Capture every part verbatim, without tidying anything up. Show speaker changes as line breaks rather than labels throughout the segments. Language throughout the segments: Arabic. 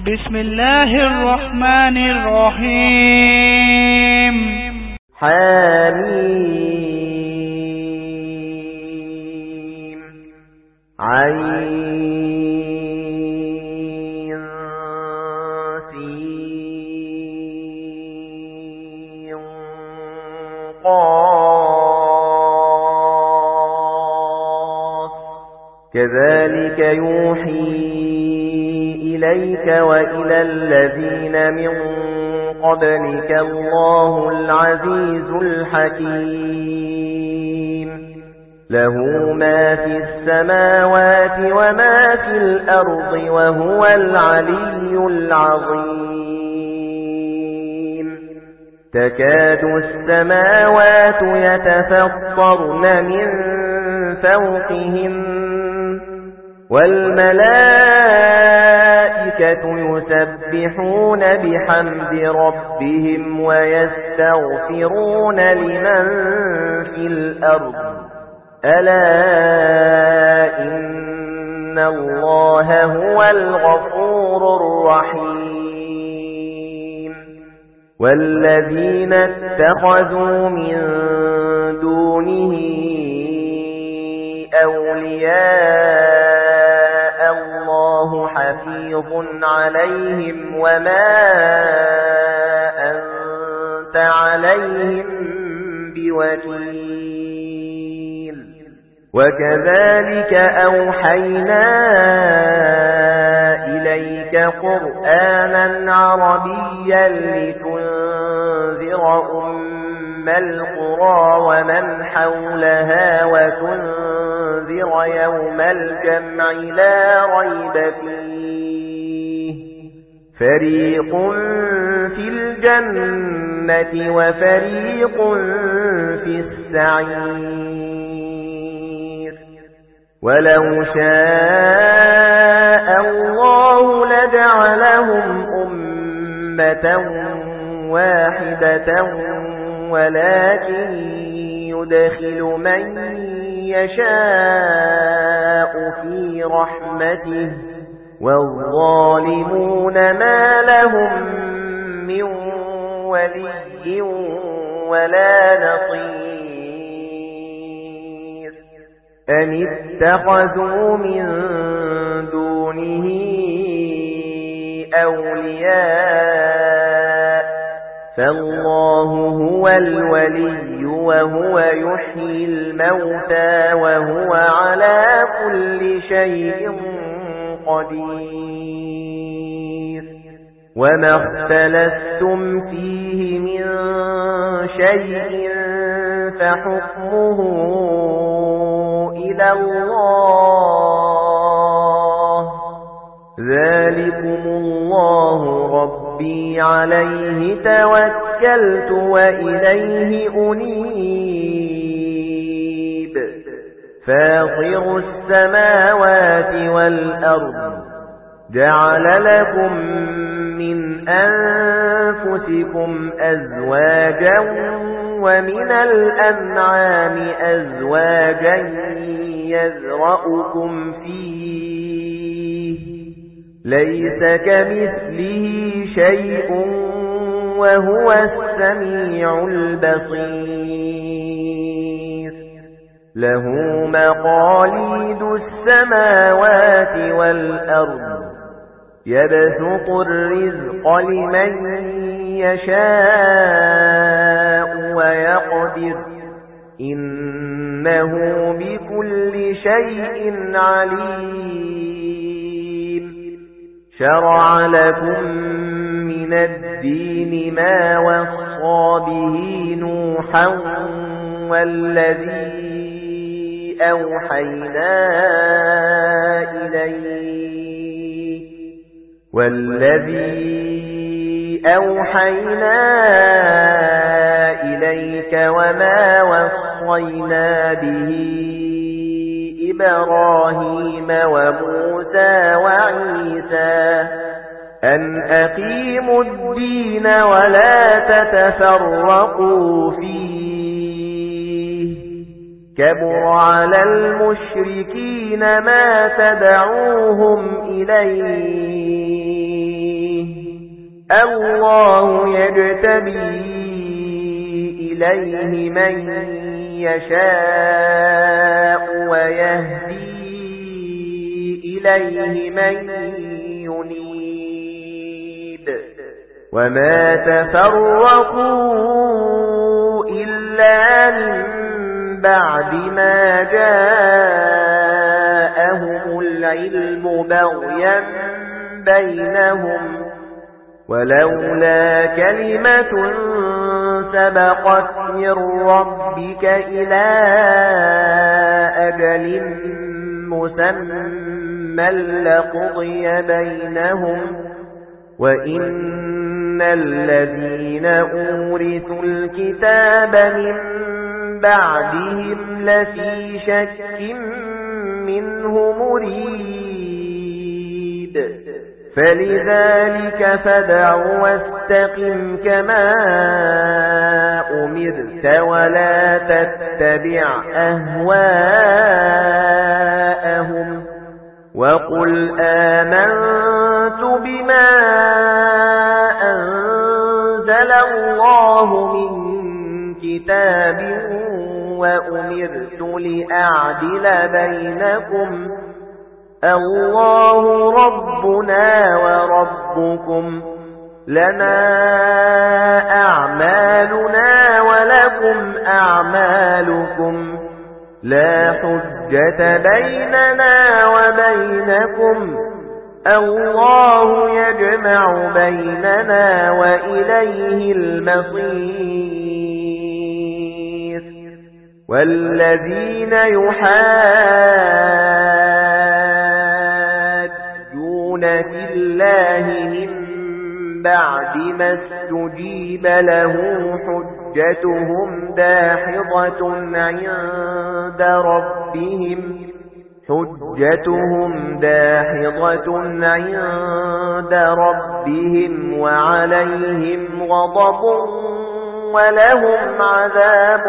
بسم الله الرحمن الرحيم.
حميم عين سين قاف كذلك يوحي إليك وإلى الذين من قبلك الله العزيز الحكيم له ما في السماوات وما في الأرض وهو العلي العظيم تكاد السماوات يتفطرن من فوقهم والملائكة يسبحون بحمد ربهم ويستغفرون لمن في الأرض ألا إن الله هو الغفور الرحيم والذين اتخذوا من دونه أولياء الله حفيظ عليهم وما أنت عليهم بوكيل وكذلك أوحينا إليك قرآنا عربيا لتنذر أم القرى ومن حولها وتنذر يوم الجمع لا ريب فيه فريق في الجنة وفريق في السعير ولو شاء الله لجعلهم أمة واحدة ولكن يدخل من يشاء في رحمته والظالمون ما لهم من ولي ولا نصير أن اتخذوا من دونه أولياء فالله هو الولي وهو يحيي الموتى وهو على كل شيء قدير وما اختلفتم فيه من شيء فحكمه إلى الله ذلكم الله ربي عليه توكلت وإليه أنيب فاطر السماوات والأرض جعل لكم من أنفسكم أزواجا ومن الأنعام أزواجا يذرأكم فيه ليس كمثله شيء وهو السميع البصير له مقاليد السماوات والأرض يبسط الرزق لمن يشاء ويقدر إنه بكل شيء عليم شرع لكم من الدين ما وصى به نوحا والذي أوحينا إليك والذي أوحينا إليك وما وصينا به إبراهيم وموسى وعيسى أن أقيموا الدين ولا تتفرقوا فيه كبر على المشركين ما تدعوهم إليه الله يجتبي إليه من يشاء ويهدي إليه من ينيب وما تفرقوا إلا من بعد ما جاءهم العلم بغيا بينهم ولولا كلمة سبقت من ربك إلى أجل مسمى لقضي بينهم وإن الذين أورثوا الكتاب من بعدهم لفي شك منه مريب فلذلك فادع واستقم كما أمرت ولا تتبع أهواءهم وقل آمنت بما أنزل الله من كتاب وأمرت لأعدل بينكم الله ربنا وربكم لنا أعمالنا ولكم أعمالكم لا حجة بيننا وبينكم الله يجمع بيننا وإليه المصير والذين يحاجون في الله من بعد ما استجيب له حجتهم داحضة عند ربهم حجتهم داحضة عند ربهم وعليهم غضب ولهم عذاب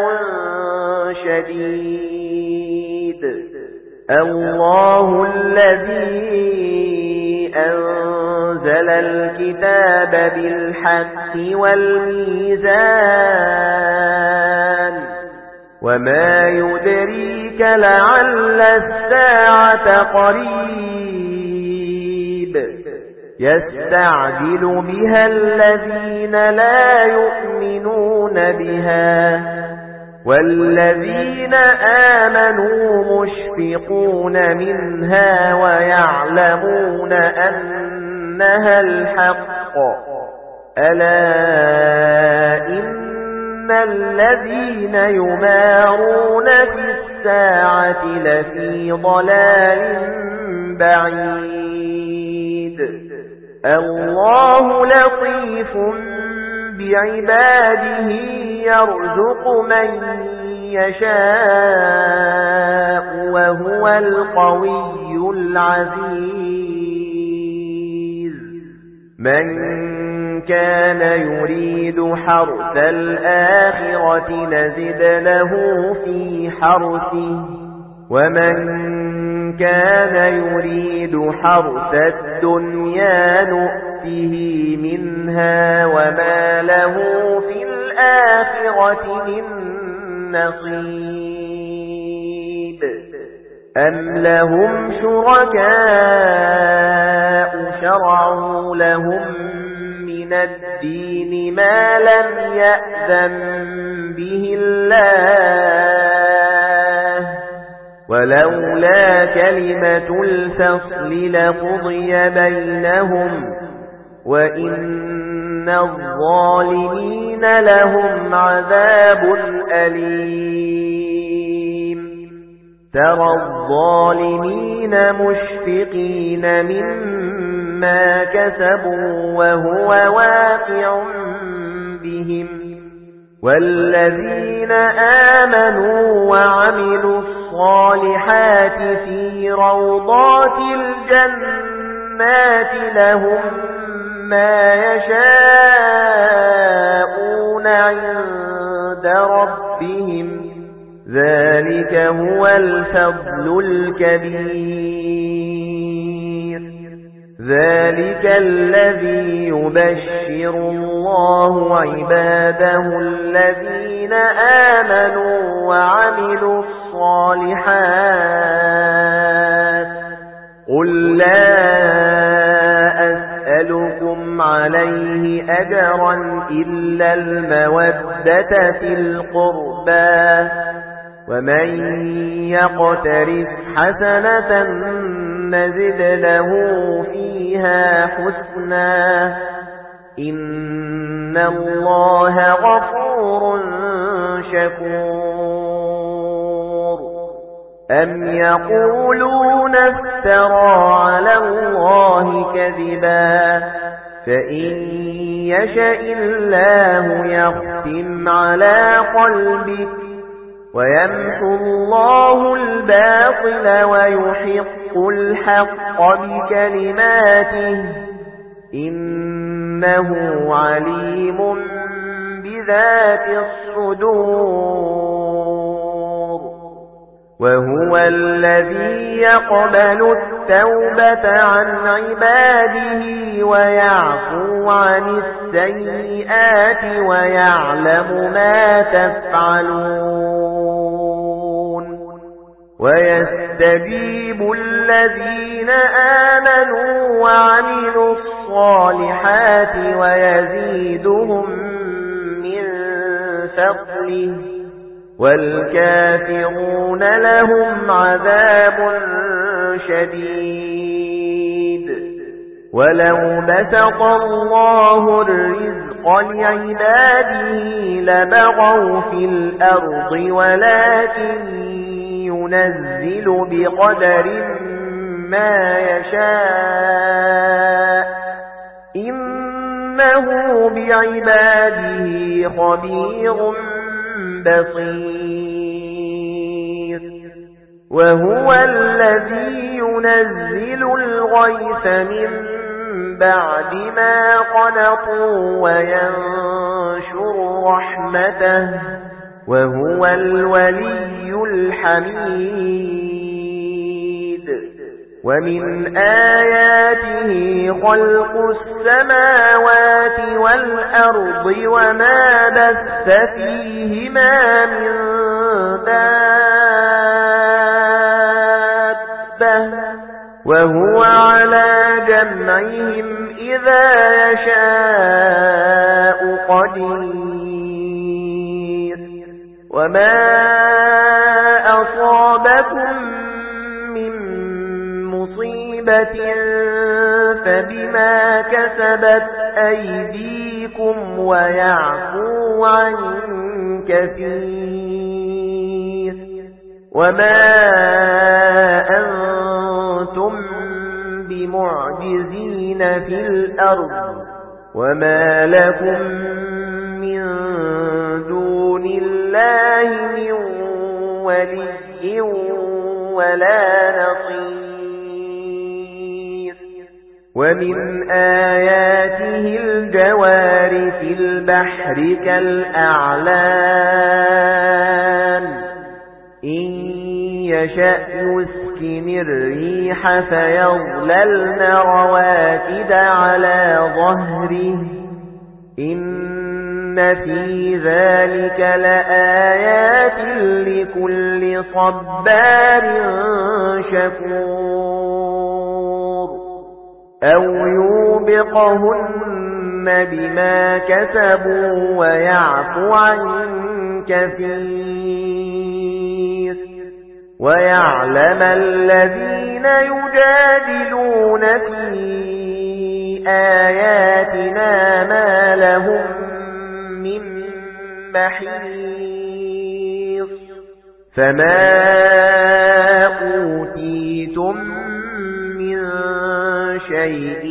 شديد الله الذي أنزل الكتاب بالحق والميزان وما يدريك لعل الساعة قريب يستعجل بها الذين لا يؤمنون بها والذين آمنوا مشفقون منها ويعلمون أنها الحق ألا إن الذين يمارون في الساعة لفي ضلال بعيد الله لطيف بعباده يرزق من يشاء وهو القوي العزيز من كان يريد حرث الآخرة نزد له في حرثه ومن كان يريد حرث الدنيا نؤته منها وما له في الآخرة من نصيب أم لهم شركاء شرعوا لهم من الدين ما لم يأذن به الله ولولا كلمة الفصل لقضي بينهم وإن الظالمين لهم عذاب أليم ترى الظالمين مشفقين مما كسبوا وهو واقع بهم والذين آمنوا وعملوا الصالحات في روضات الجنات لهم ما يشاءون عند ربهم ذلك هو الفضل الكبير ذلك الذي يبشر الله عباده الذين آمنوا وعملوا الصالحات قل لا أسألكم عليه أجرا إلا المودة في القربى ومن يقترف حسنة نزد له فيها حسنا إن الله غفور شكور أم يقولون افترى على الله كذبا فإن يشأ الله يختم على قلبك ويمحو الله الباطل ويحق الحق بكلماته إنه عليم بذات الصدور وهو الذي يقبل التوبة عن عباده ويعفو عن السيئات ويعلم ما تفعلون ويستجيب الذين آمنوا وعملوا الصالحات ويزيدهم من فضله والكافرون لهم عذاب شديد ولو بسط الله الرزق لعباده لبغوا في الأرض ولكن ينزل بقدر ما يشاء إنه بعباده خبير بصير وهو الذي ينزل الغيث من بعد ما قنطوا وينشر رحمته وهو الولي الحميد ومن آياته خلق السماوات والأرض وما بث فيهما من دابة وهو على جمعهم إذا يشاء قدير وما أصابكم من مصيبة فبما كسبت أيديكم ويعفو عن كثير وما أنتم بمعجزين في الأرض وما لكم من دون الله من ولي ولا نصير ومن آياته الجوار في البحر كالأعلام إن يشأ يسكن الريح فيظللن رواكد على ظهره إن في ذلك لآيات لكل صبار شكور أو يوبقهن بما كسبوا ويعفو عن كثير ويعلم الذين يجادلون في آياتنا ما لهم من محيص فما أوتيتم من شيء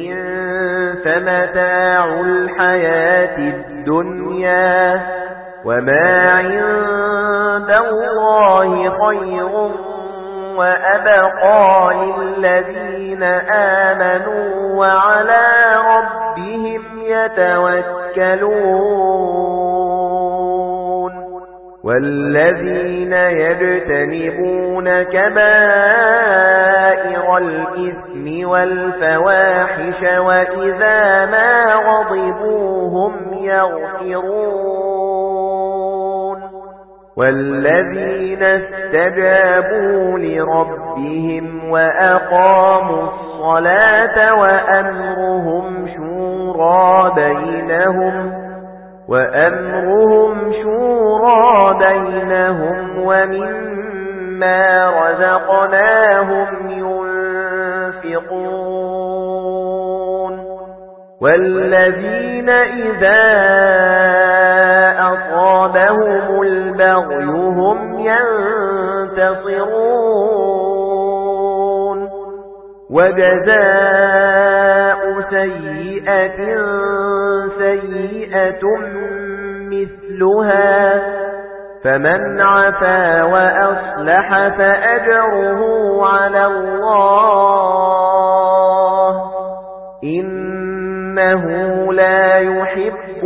فمتاع الحياة الدنيا وما عند الله خير وأبقى للذين آمنوا وعلى ربهم يتوكلون والذين يجتنبون كبائر الإثم والفواحش وإذا ما غضبوا هم يغفرون والذين استجابوا لربهم وأقاموا الصلاة وأمرهم شورى بينهم وأمرهم شورى بينهم ومما رزقناهم ينفقون والذين إذا أصابهم البغي هم ينتصرون وجزاء سيئة سيئة مثلها فمن عفا وأصلح فأجره على الله إنه لا يحب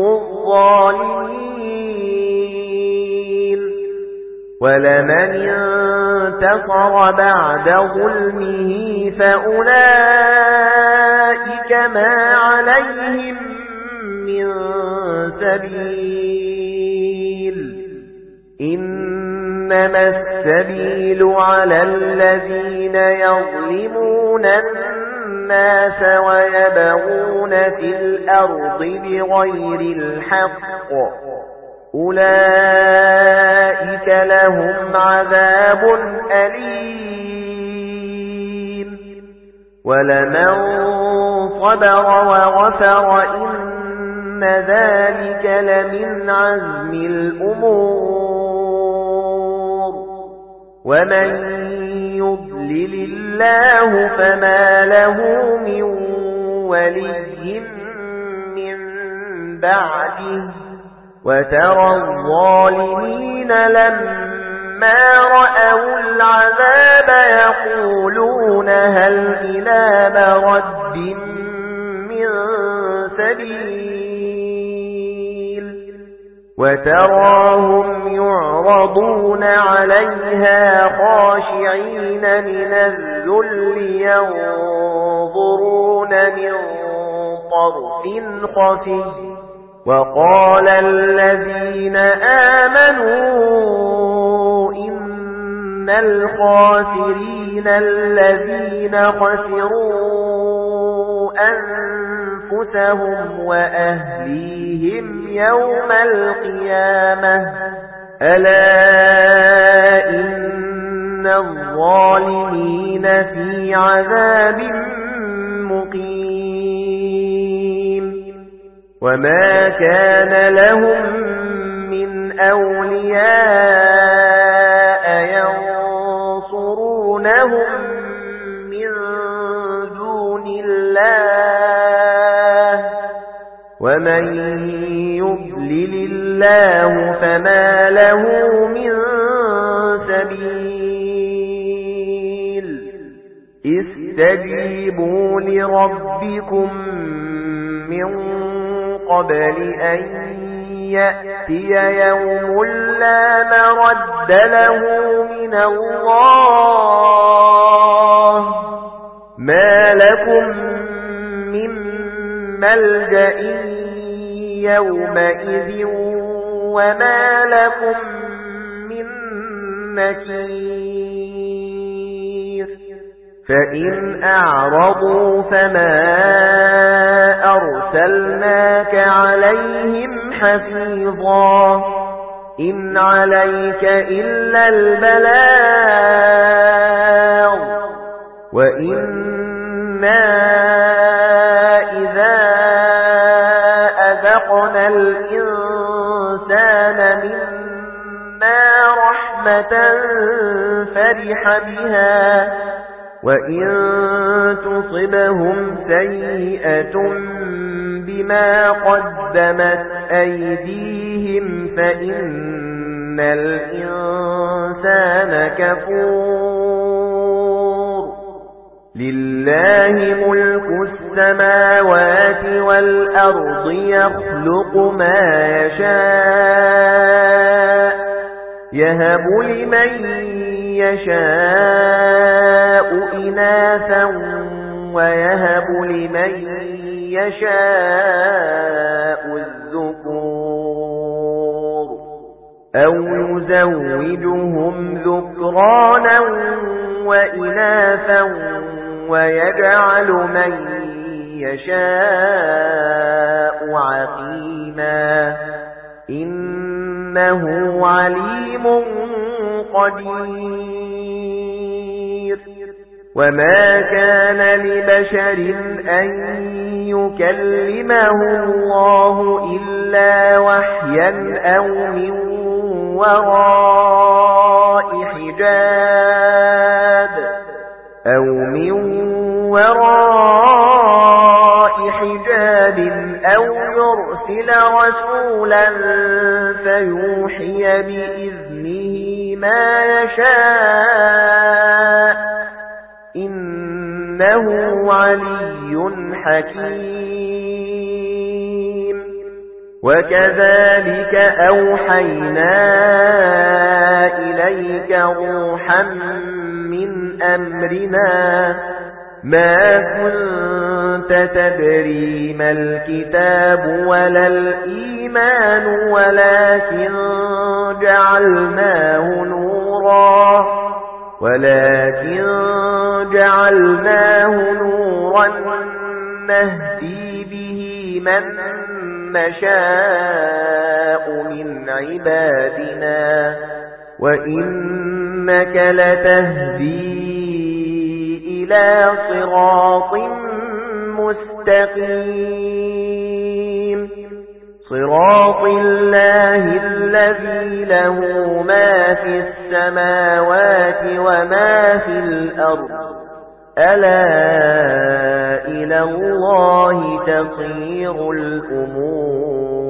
الظالمين ولمن انتصر بعد ظلمه فأولئك ما عليهم من سبيل إنما السبيل على الذين يظلمون الناس ويبغون في الأرض بغير الحق أولئك لهم عذاب أليم ولمن صبر وغفر إن ذلك لمن عزم الأمور ومن يضلل الله فما له من ولي من بعده وترى الظالمين لما رأوا العذاب يقولون هل إلى مرد من سبيل وتراهم يعرضون عليها خاشعين من الذل ينظرون من طرف خفي وقال الذين آمنوا إن الخاسرين الذين خسروا أنفسهم وأهليهم يوم القيامة ألا إن الظالمين في عذاب مقيم وما كان لهم من أولياء ينصرونهم من دون الله ومن يضلل الله فما له من سبيل استجيبوا لربكم من قبل أن يأتي يوم لا مرد له من الله ما لكم من ملجأ يومئذ وما لكم من نكير فإن أعرضوا فما أرسلناك عليهم حفيظا إن عليك إلا البلاغ وإنا إذا أذقنا الإنسان منا رحمة فرح بها وإن تصبهم سيئة بما قدمت أيديهم فإن الإنسان كفور لله ملك السماوات والأرض يخلق ما يشاء يهب لمن يشاء إناثا ويهب لمن يشاء الذكور أو يزوجهم ذكرانا وإناثا ويجعل من يشاء عقيما إنه عليم قدير وما كان لبشر أن يكلمه الله إلا وحيا أو من وراء حجاب أو من وراء حجاب أو يرسل رسولا فيوحي بإذنه ما يشاء إنه علي حكيم وكذلك أوحينا إليك روحا من أمرنا ما كنت تدري ما الكتاب ولا الإيمان ولكن جعلناه نورا ولكن جعلناه نورا نهدي به من نشاء من عبادنا وإنك لتهدي إلى صراط مستقيم صراط الله الذي له ما في السماوات وما في الأرض ألا إلى الله تصير الأمور